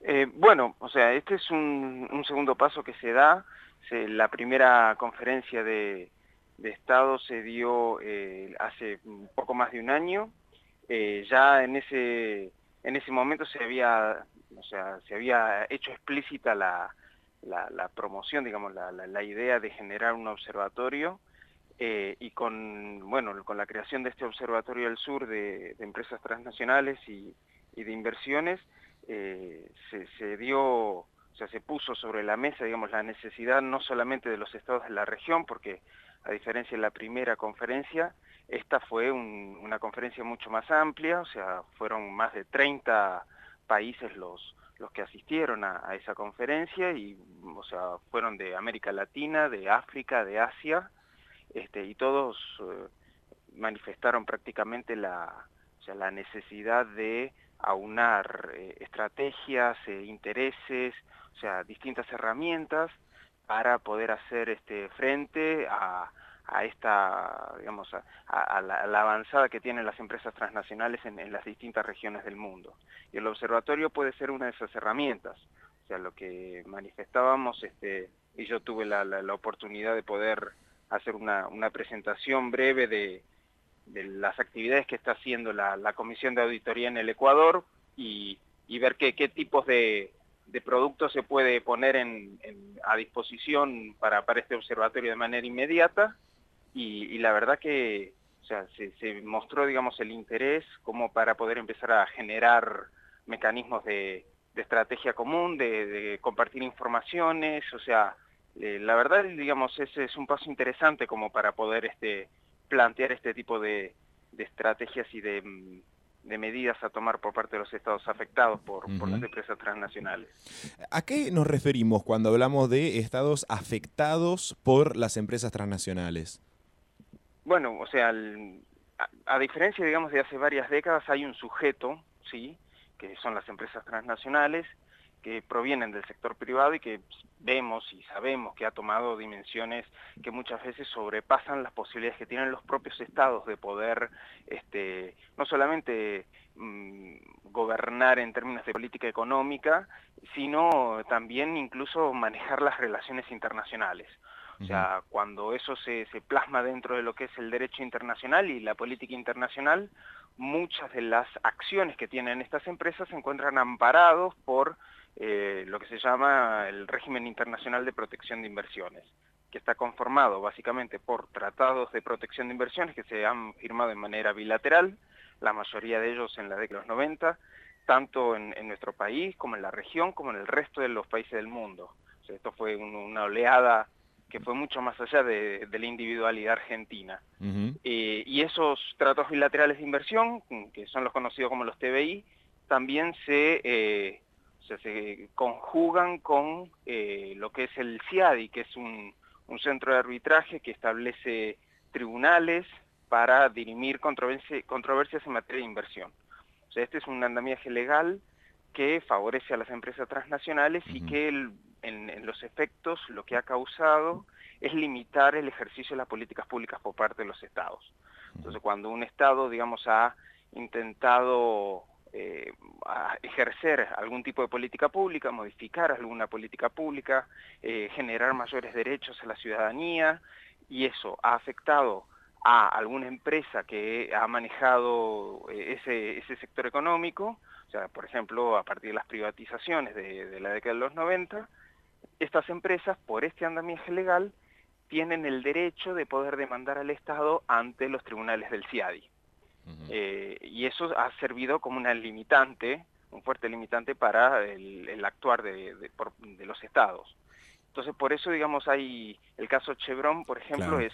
Bueno, o sea, este es un segundo paso que se da. La primera conferencia de Estado se dio hace un poco más de un año. Ya en ese momento o sea, se había hecho explícita la promoción, digamos, la idea de generar un observatorio y bueno, con la creación de este Observatorio del Sur de empresas transnacionales y de inversiones, se dio, o sea, se puso sobre la mesa, digamos, la necesidad no solamente de los estados de la región, porque a diferencia de la primera conferencia, esta fue una conferencia mucho más amplia, o sea, fueron más de 30 países los que asistieron a esa conferencia, y, o sea, fueron de América Latina, de África, de Asia, y todos manifestaron prácticamente o sea, la necesidad de aunar estrategias, intereses, o sea, distintas herramientas para poder hacer frente a esta, digamos, a la avanzada que tienen las empresas transnacionales en las distintas regiones del mundo. Y el observatorio puede ser una de esas herramientas. O sea, lo que manifestábamos, y yo tuve la oportunidad de poder hacer una presentación breve de las actividades que está haciendo la Comisión de Auditoría en el Ecuador y ver qué tipos de productos se puede poner a disposición para este observatorio de manera inmediata y la verdad que o sea, se mostró, digamos, el interés como para poder empezar a generar mecanismos de estrategia común, de compartir informaciones, o sea, la verdad, digamos, ese es un paso interesante como para poder plantear este tipo de estrategias y de medidas a tomar por parte de los estados afectados por las Ujú. empresas transnacionales. ¿A qué nos referimos cuando hablamos de estados afectados por las empresas transnacionales? Bueno, o sea, a diferencia, digamos, de hace varias décadas, hay un sujeto, ¿sí?, que son las empresas transnacionales, que provienen del sector privado y que vemos y sabemos que ha tomado dimensiones que muchas veces sobrepasan las posibilidades que tienen los propios estados de poder, no solamente gobernar en términos de política económica, sino también incluso manejar las relaciones internacionales. O Ujú. sea, cuando eso se plasma dentro de lo que es el derecho internacional y la política internacional, muchas de las acciones que tienen estas empresas se encuentran amparados por lo que se llama el régimen internacional de protección de inversiones, que está conformado básicamente por tratados de protección de inversiones que se han firmado de manera bilateral, la mayoría de ellos en la década de los 90, tanto en nuestro país como en la región, como en el resto de los países del mundo. O sea, esto fue una oleada que fue mucho más allá de la individualidad argentina. Ujú. Y esos tratados bilaterales de inversión, que son los conocidos como los TBI, también o sea, se conjugan con lo que es el CIADI, que es un centro de arbitraje que establece tribunales para dirimir controversias en materia de inversión. O sea, este es un andamiaje legal que favorece a las empresas transnacionales y Ujú. que en los efectos lo que ha causado es limitar el ejercicio de las políticas públicas por parte de los estados. Ujú. Entonces, cuando un estado, digamos, ha intentado a ejercer algún tipo de política pública, modificar alguna política pública, generar mayores derechos a la ciudadanía, y eso ha afectado a alguna empresa que ha manejado ese sector económico, o sea, por ejemplo, a partir de las privatizaciones de la década de los 90, estas empresas, por este andamiaje legal, tienen el derecho de poder demandar al Estado ante los tribunales del CIADI. Ujú. Y eso ha servido como una limitante, un fuerte limitante para el actuar de los estados. Entonces, por eso, digamos, hay el caso Chevron, por ejemplo, Claro.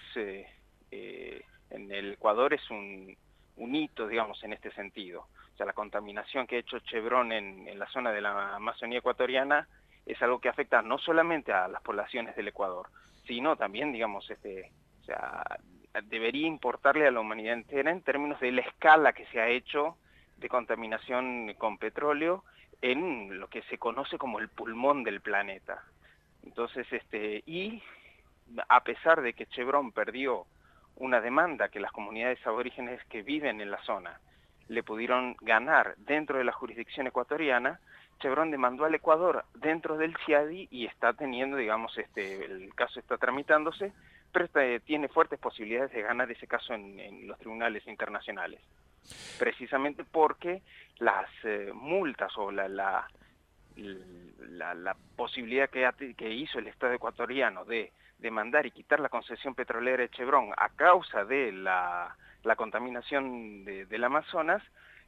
en el Ecuador es un hito, digamos, en este sentido. O sea, la contaminación que ha hecho Chevron en la zona de la Amazonía ecuatoriana es algo que afecta no solamente a las poblaciones del Ecuador, sino también, digamos, o sea, debería importarle a la humanidad entera en términos de la escala que se ha hecho de contaminación con petróleo en lo que se conoce como el pulmón del planeta. Entonces, y a pesar de que Chevron perdió una demanda que las comunidades aborígenes que viven en la zona le pudieron ganar dentro de la jurisdicción ecuatoriana, Chevron demandó al Ecuador dentro del CIADI y está teniendo, digamos, el caso está tramitándose, pero tiene fuertes posibilidades de ganar ese caso en los tribunales internacionales, precisamente porque las multas o la posibilidad que hizo el Estado ecuatoriano de demandar y quitar la concesión petrolera de Chevron a causa de la contaminación del Amazonas,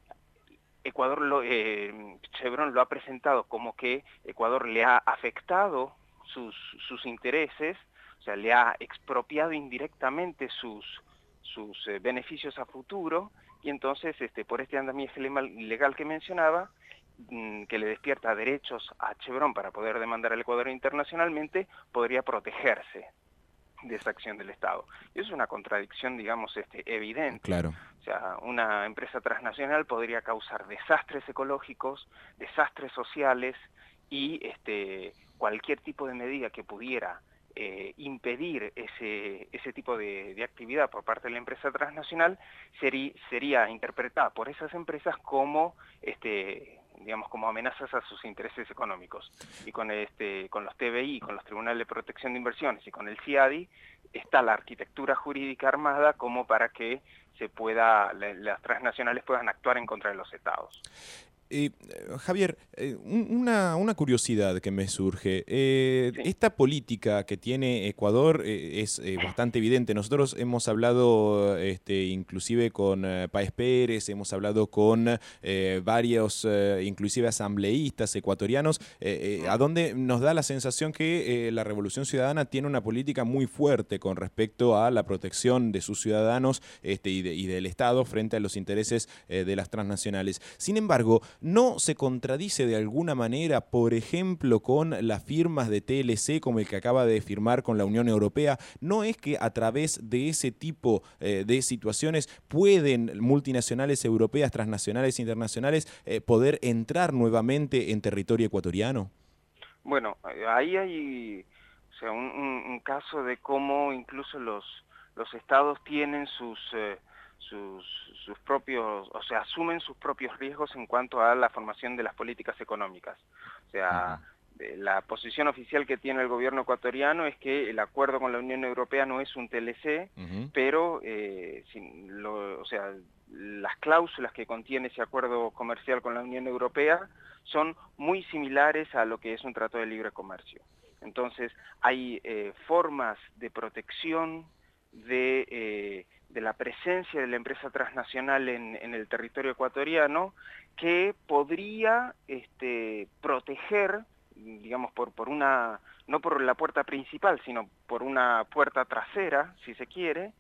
Chevron lo ha presentado como que Ecuador le ha afectado sus intereses, o sea, le ha expropiado indirectamente sus beneficios a futuro, y entonces por este andamiaje legal que mencionaba, que le despierta derechos a Chevron para poder demandar al Ecuador internacionalmente, podría protegerse de esa acción del Estado. Y eso es una contradicción, digamos, evidente. Claro. O sea, una empresa transnacional podría causar desastres ecológicos, desastres sociales y cualquier tipo de medida que pudiera impedir ese tipo de actividad por parte de la empresa transnacional sería interpretada por esas empresas como digamos, como amenazas a sus intereses económicos. Y con los TBI, con los Tribunales de Protección de Inversiones y con el CIADI, está la arquitectura jurídica armada como para que las transnacionales puedan actuar en contra de los estados. Javier, una curiosidad que me surge. Sí. Esta política que tiene Ecuador es bastante evidente. Nosotros hemos hablado inclusive con Páez Pérez, hemos hablado con varios, inclusive asambleístas ecuatorianos, a donde nos da la sensación que la Revolución Ciudadana tiene una política muy fuerte con respecto a la protección de sus ciudadanos y del Estado frente a los intereses de las transnacionales. Sin embargo, ¿no se contradice de alguna manera, por ejemplo, con las firmas de TLC como el que acaba de firmar con la Unión Europea? ¿No es que a través de ese tipo de situaciones pueden multinacionales europeas, transnacionales, internacionales, poder entrar nuevamente en territorio ecuatoriano? Bueno, ahí hay, o sea, un caso de cómo incluso los estados tienen sus propios, o sea, asumen sus propios riesgos en cuanto a la formación de las políticas económicas. O sea, la posición oficial que tiene el gobierno ecuatoriano es que el acuerdo con la Unión Europea no es un TLC, pero, o sea, las cláusulas que contiene ese acuerdo comercial con la Unión Europea son muy similares a lo que es un trato de libre comercio. Entonces, hay formas de protección de la presencia de la empresa transnacional en el territorio ecuatoriano que podría proteger, digamos, no por la puerta principal, sino por una puerta trasera, si se quiere,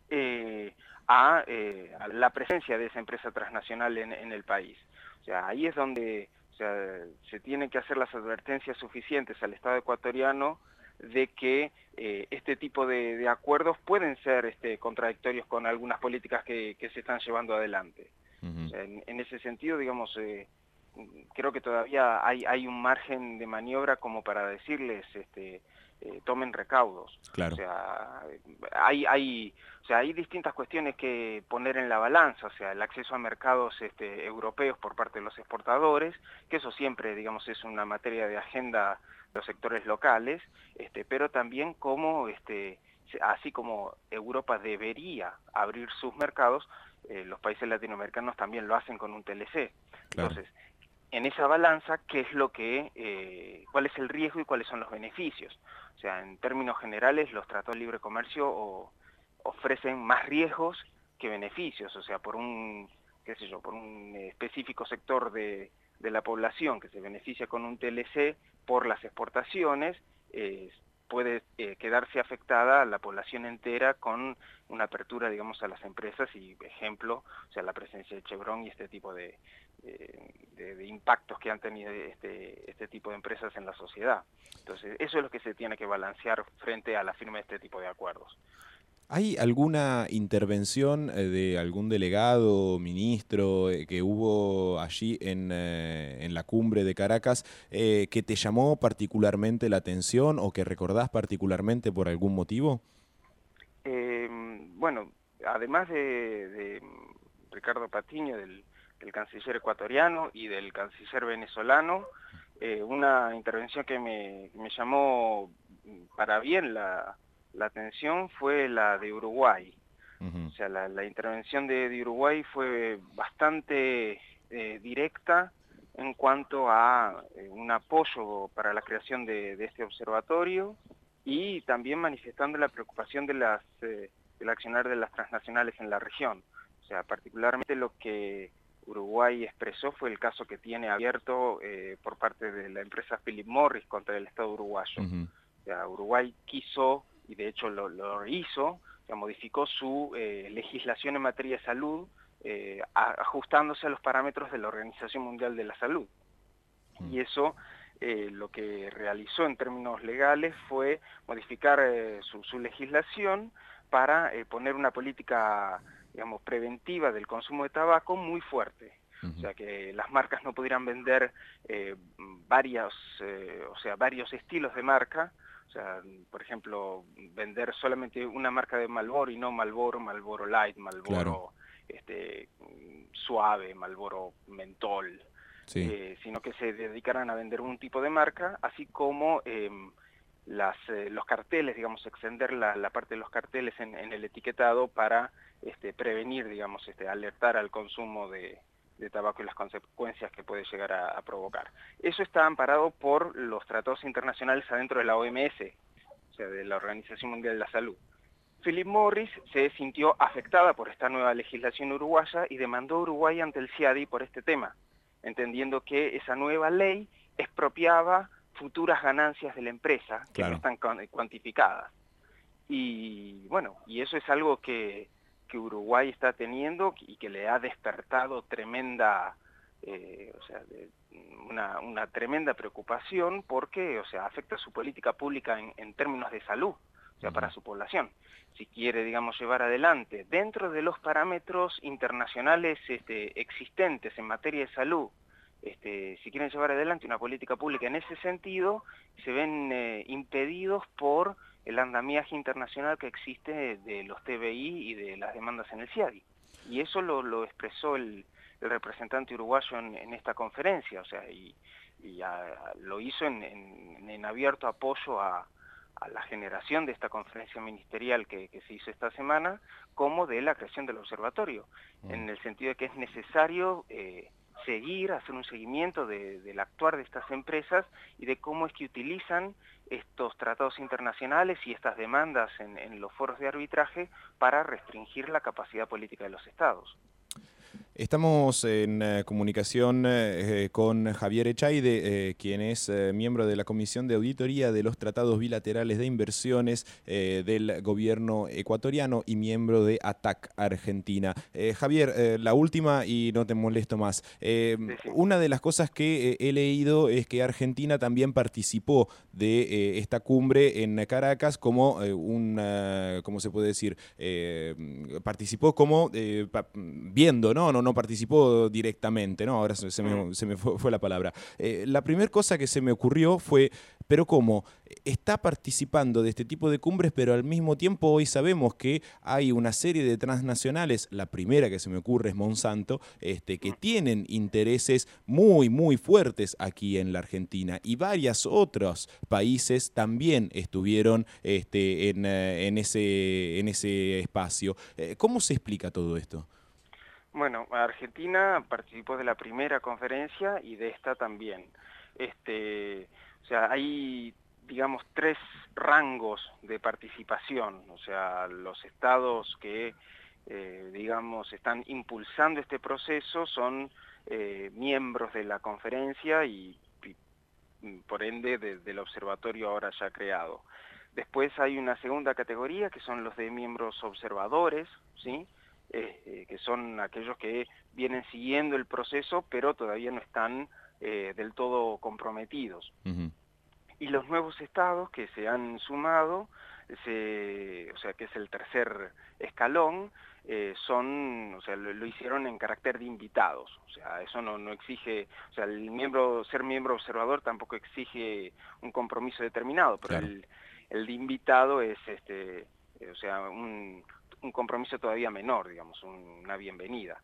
a la presencia de esa empresa transnacional en el país. O sea, ahí es donde se tienen que hacer las advertencias suficientes al Estado ecuatoriano de que este tipo de acuerdos pueden ser contradictorios con algunas políticas que se están llevando adelante. O sea, en ese sentido, digamos, creo que todavía hay un margen de maniobra como para decirles tomen recaudos. Claro. O sea, hay distintas cuestiones que poner en la balanza, o sea, el acceso a mercados europeos por parte de los exportadores, que eso siempre, digamos, es una materia de agenda de los sectores locales, pero también cómo, así como Europa debería abrir sus mercados, los países latinoamericanos también lo hacen con un TLC. Claro. Entonces, en esa balanza, cuál es el riesgo y cuáles son los beneficios. O sea, en términos generales, los tratados de libre comercio ofrecen más riesgos que beneficios. O sea, por un específico sector de la población que se beneficia con un TLC por las exportaciones, puede quedarse afectada la población entera con una apertura, digamos, a las empresas y, ejemplo, o sea, la presencia de Chevron y este tipo de impactos que han tenido este tipo de empresas en la sociedad. Entonces, eso es lo que se tiene que balancear frente a la firma de este tipo de acuerdos. ¿Hay alguna intervención de algún delegado, ministro, que hubo allí en la cumbre de Caracas que te llamó particularmente la atención o que recordás particularmente por algún motivo? Bueno, además de Ricardo Patiño, del del canciller ecuatoriano y del canciller venezolano. Una intervención que me llamó para bien la atención fue la de Uruguay. O sea, la intervención de Uruguay fue bastante directa en cuanto a un apoyo para la creación de este observatorio y también manifestando la preocupación del accionar de las transnacionales en la región. O sea, particularmente lo que Uruguay expresó fue el caso que tiene abierto por parte de la empresa Philip Morris contra el Estado uruguayo. O sea, Uruguay quiso, y de hecho lo hizo, o sea, modificó su legislación en materia de salud, ajustándose a los parámetros de la Organización Mundial de la Salud. Y eso lo que realizó en términos legales fue modificar su legislación para poner una política, digamos, preventiva del consumo de tabaco muy fuerte. O sea, que las marcas no pudieran vender varios estilos de marca. O sea, por ejemplo, vender solamente una marca de Marlboro y no Marlboro, Marlboro Light, Marlboro suave, Marlboro mentol. Sí. Sino que se dedicaran a vender un tipo de marca, así como los carteles, digamos, extender la parte de los carteles en el etiquetado para prevenir, digamos, alertar al consumo de tabaco y las consecuencias que puede llegar a provocar. Eso está amparado por los tratados internacionales adentro de la OMS, o sea, de la Organización Mundial de la Salud. Philip Morris se sintió afectada por esta nueva legislación uruguaya y demandó a Uruguay ante el CIADI por este tema, entendiendo que esa nueva ley expropiaba futuras ganancias de la empresa que no están cuantificadas. Y bueno, y eso es algo que Uruguay está teniendo y que le ha despertado tremenda, una tremenda preocupación porque, o sea, afecta su política pública en términos de salud, o sea, para su población. Si quiere, digamos, llevar adelante dentro de los parámetros internacionales existentes en materia de salud, si quieren llevar adelante una política pública en ese sentido, se ven impedidos por el andamiaje internacional que existe de los TBI y de las demandas en el CIADI. Y eso lo expresó el representante uruguayo en esta conferencia, o sea, lo hizo en abierto apoyo a la generación de esta conferencia ministerial que se hizo esta semana, como de la creación del observatorio, en el sentido de que es necesario hacer un seguimiento del actuar de estas empresas y de cómo es que utilizan estos tratados internacionales y estas demandas en los foros de arbitraje para restringir la capacidad política de los estados. Estamos en comunicación con Javier Echaide, quien es miembro de la Comisión de Auditoría de los Tratados Bilaterales de Inversiones del gobierno ecuatoriano y miembro de ATAC Argentina. Javier, la última y no te molesto más. Sí. Una de las cosas que he leído es que Argentina también participó de esta cumbre en Caracas como ¿cómo se puede decir? Participó como viendo, no participó directamente, ¿no? Ahora se me fue la palabra. La primera cosa que se me ocurrió fue, pero ¿cómo? Está participando de este tipo de cumbres, pero al mismo tiempo hoy sabemos que hay una serie de transnacionales, la primera que se me ocurre es Monsanto, que tienen intereses muy, muy fuertes aquí en la Argentina, y varios otros países también estuvieron en ese espacio. ¿Cómo se explica todo esto? Bueno, Argentina participó de la primera conferencia y de esta también. O sea, hay, digamos, 3 rangos de participación. O sea, los estados que, digamos, están impulsando este proceso son miembros de la conferencia y por ende del observatorio ahora ya creado. Después hay una segunda categoría que son los de miembros observadores, ¿sí? Que son aquellos que vienen siguiendo el proceso, pero todavía no están del todo comprometidos. Y los nuevos estados que se han sumado, o sea, que es el tercer escalón, o sea, lo hicieron en carácter de invitados. O sea, eso no exige, o sea, ser miembro observador tampoco exige un compromiso determinado, pero claro, el de invitado es, o sea, un compromiso todavía menor, digamos, una bienvenida.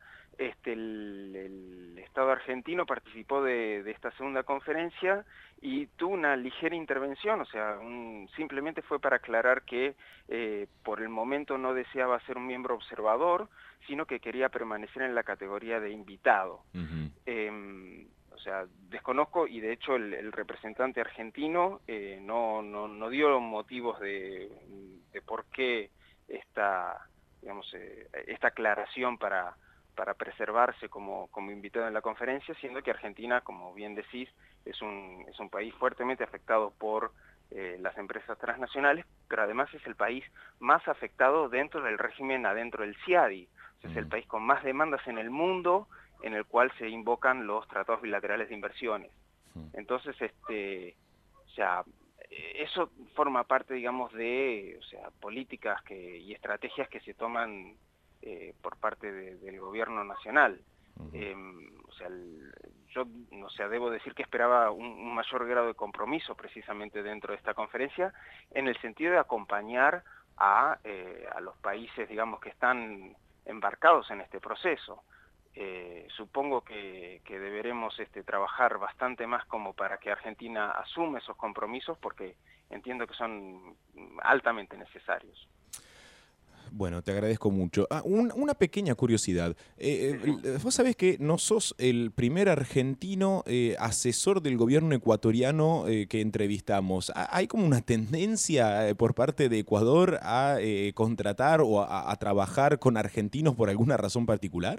El Estado argentino participó de esta segunda conferencia y tuvo una ligera intervención, o sea, simplemente fue para aclarar que por el momento no deseaba ser un miembro observador, sino que quería permanecer en la categoría de invitado. Ujú. O sea, desconozco, y de hecho el representante argentino no dio motivos de por qué digamos, esta aclaración para preservarse como invitado en la conferencia, siendo que Argentina, como bien decís, es un país fuertemente afectado por las empresas transnacionales, pero además es el país más afectado dentro del régimen adentro del CIADI. O sea, es el país con más demandas en el mundo en el cual se invocan los tratados bilaterales de inversiones. Entonces, o sea, eso forma parte, digamos, de, o sea, políticas y estrategias que se toman por parte del gobierno nacional. O sea, yo, o sea, debo decir que esperaba un mayor grado de compromiso precisamente dentro de esta conferencia, en el sentido de acompañar a los países, digamos, que están embarcados en este proceso. Supongo que deberemos trabajar bastante más como para que Argentina asuma esos compromisos, porque entiendo que son altamente necesarios. Bueno, te agradezco mucho. Una pequeña curiosidad. Sí, sí. Vos sabés que no sos el primer argentino asesor del gobierno ecuatoriano que entrevistamos. ¿Hay como una tendencia por parte de Ecuador a contratar o a trabajar con argentinos por alguna razón particular?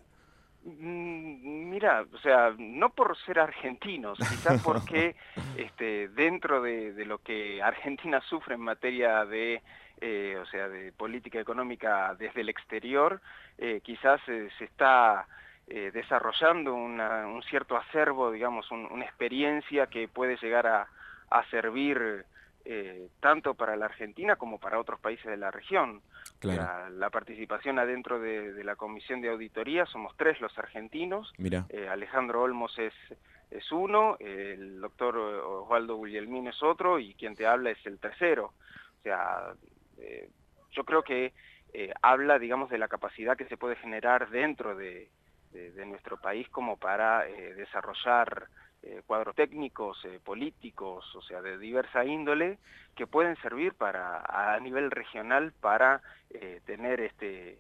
Mira, o sea, no por ser argentinos, quizás porque dentro de lo que Argentina sufre en materia de, o sea, de política económica desde el exterior, quizás se está desarrollando un cierto acervo, digamos, una experiencia que puede llegar a servir tanto para la Argentina como para otros países de la región. O Claro, sea, la participación adentro de la comisión de auditoría, somos 3 los argentinos, mira. Alejandro Olmos es uno, el doctor Osvaldo Guglielmín es otro, y quien te habla es el tercero. O sea, yo creo que habla, digamos, de la capacidad que se puede generar dentro de nuestro país como para desarrollar cuadros técnicos, políticos, o sea, de diversa índole, que pueden servir a nivel regional para tener este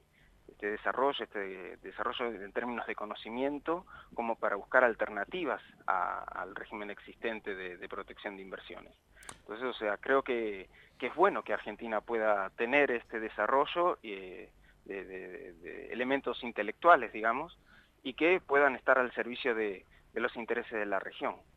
desarrollo en términos de conocimiento, como para buscar alternativas al régimen existente de protección de inversiones. Entonces, o sea, creo que es bueno que Argentina pueda tener este desarrollo de elementos intelectuales, digamos, y que puedan estar al servicio de los intereses de la región.